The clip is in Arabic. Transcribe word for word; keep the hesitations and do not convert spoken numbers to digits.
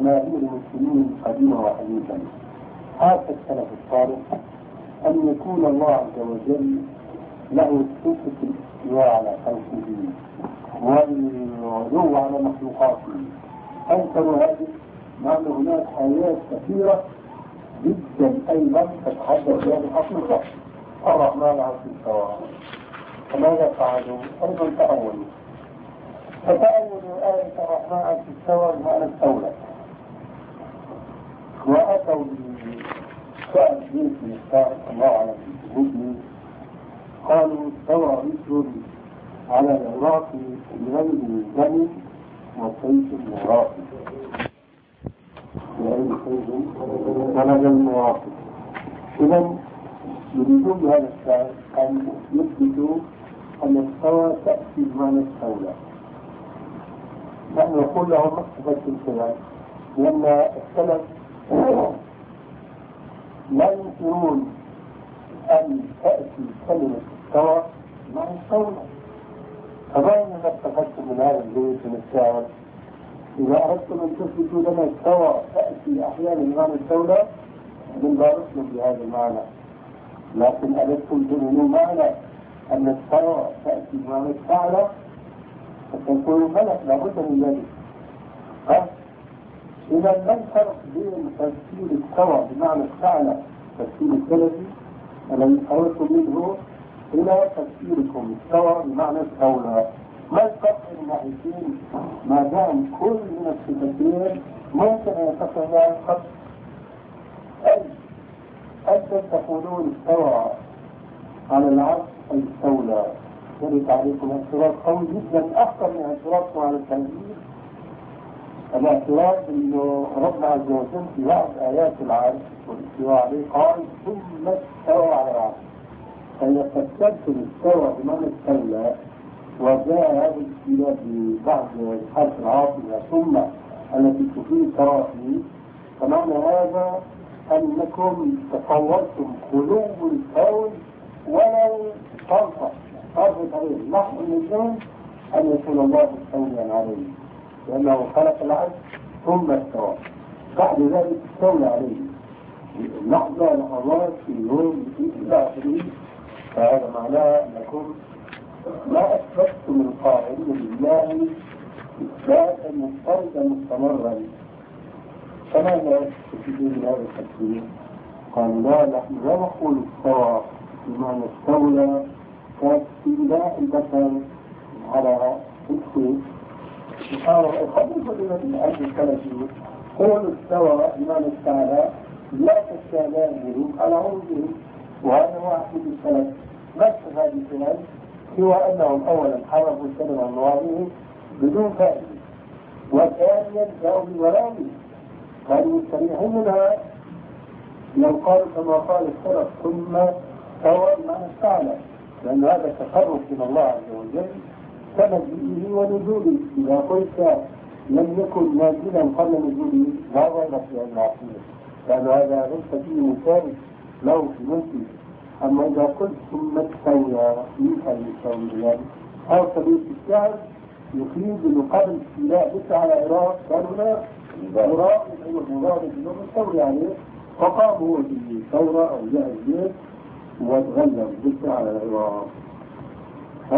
جماهير المسلمين قديما وحديثا حاشا السلف الصالح أن يكون الله عز وجل له صفة الاستواء على خلقه والعلو على مخلوقاته. أنكروا هذه مع أن هناك آيات كثيرة جدا أيضا تتحدث بهذه الحقيقة. الرحمن على العرش استوى، فماذا فعلوا؟ أيضا تأولوا، فتأولوا آية الرحمن على العرش استوى بمعنى استولى، وأتوا بسؤال جيد من الله على الهدن، قالوا استوى رجل على العراق بغير دم وسيف العراق بغير سيف ولا دم عراق. إذا يريدون بهذا الشعر أن يثبتوا أن استوى تأتي بمعنى استولى. نحن نقول لهم ما استفدت الكلام، لأن السلف لا يمكنون أن تأتي كلمة استوى مع استولى. فما إنما استفدتم من هذا البيت من الشعر؟ إذا أردتم أن تثبتوا لنا استوى تأتي أحيانا بمعنى استولى من باركنا بهذا المعنى، لكن أردتم تؤمنوا معنا أن استوى تأتي بمعنى استعلى فتكون ملك لابد من ذلك. ها؟ إذا ما الفرق بين تفسير استوى بمعنى استعلى تفسير السلفي الذي خرجتم منه إلى تفسيركم استوى بمعنى استولى؟ ما الفرق بين الناحيتين ما دام كل من الصفتين ممكن أن يتصل معها الخط؟ أي أنتم تقولون استوى على العرش أي استولى، يرد عليكم اعتراض قوي جدا أكثر من اعتراضكم على التنزيل. الاعتراض انه ربنا عز وجل في بعض ايات العرش والاستواء عليه قال ثم استوى على العرش، فاذا فسرتم استوى بمعنى استولى وجاء هذا الاستواء ببعض الحرف العاطفه ثم التي تفيد التراخي، فمعنى هذا انكم تصورتم خلو الكون ولو طرفه طرفه عليه نحن نجوم ان يكون الله مستوليا عليه، لأنه خلق العرش ثم استوى، بعد ذلك استولى عليه لحظة لحظات في يوم في إلى آخره. فهذا معناه أنكم لا أثبتم القائل لله إثباتا مضطردا مستمرا. فماذا تفيدون بهذا التفسير؟ قال لا، نحن لا نقول استوى بمعنى استولى كاستيلاء البشر على الشيء. سبحان الله، خليفة الذين أهل الثلاثين قولوا استوى بمعنى استعلى لا تستعلاء على عروضه، وهذا واحد من الثلاث. نفس هذه الثلاث سوى أنهم أولا حرفوا الكلمة عن مواضعه بدون فائدة، وثانيا جاءوا بالولاء كانوا مستريحين منها لو قالوا كما قال السلف ثم استوى بمعنى استعلى، لأن هذا تصرف من الله عز وجل كمجيئه ونزوله. إذا قلت لم يكن نازلا قبل نزوله لا ظن في المعصية، لأن هذا ليس فيه مشارك له في ملكه. أما إذا قلت ثم استوى يمكن يستوي بذلك أو سبيل الشعر يفيد أنه قبل استيلاء بس على العراق كان هناك عراق أيضا مضاد أنه مستولي عليه، فقام هو بالثورة أو جاء البيت وتغلب بس على العراق.